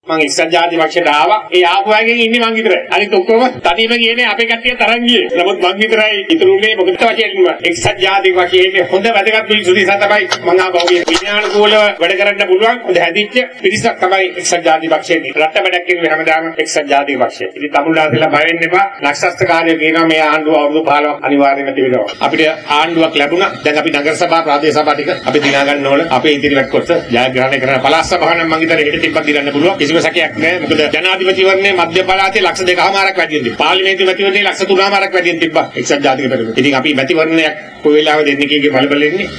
මම එක්සත් ජාතික පක්ෂයට ආවා. ඒ ආපු අයගෙන් ඉන්නේ මං විතරයි. අනිත් ඔක්කොම තනියම ගියේ අපේ කට්ටිය තරන් ගියේ. නමුත් මං විතරයි ඉතුරුනේ මොකද වශයෙන් එක්සත් ජාතික පක්ෂයේ හොඳ වැදගත් පිළිසු නිසා තමයි මං ආපහුගේ විඥානකූලව වැඩ කරන්න පුළුවන්. හොඳ හැදිච්ච පිරිසක් තමයි එක්සත් ජාතික පක්ෂයේ. රට වැඩක් කියන්නේ හැමදාම එක්සත් ජාතික පක්ෂය. ඉතින් තමුන්ලාසලා බය වෙන්න එපා. ලක්ෂස්ත කාර්යය කියනවා මේ ආණ්ඩුව අවුරුදු 15ක් අනිවාර්යයෙන්ම තිබෙනවා. අපිට ආණ්ඩුවක් ලැබුණා. දැන් අපි නගර සභා ප්‍රාදේශ සභා ටික අපි දිනා ගන්න ඕන. අපේ ඉදිරියට කොට ජයග්‍රහණය කරන පළාත් සභාව නම් මං හිතන්නේ හෙට තිබ්බක් දිරන්න පුළුවන්. කිසිම සැකයක් නැහැ. මොකද ජනාධිපතිවරණේ මධ්‍ය පළාතේ ලක්ෂ 2කමාරක් වැඩියෙන් තිබ්බා. පාර්ලිමේන්තු මැතිවරණේ ලක්ෂ 3කමාරක් වැඩියෙන් තිබ්බා. එක්සත් ජාතික පෙරමුණ. ඉතින් අපි මැතිවරණයක් කොයි වෙලාවෙ දෙන්නේ කීගේ බලබල ඉන්නේ.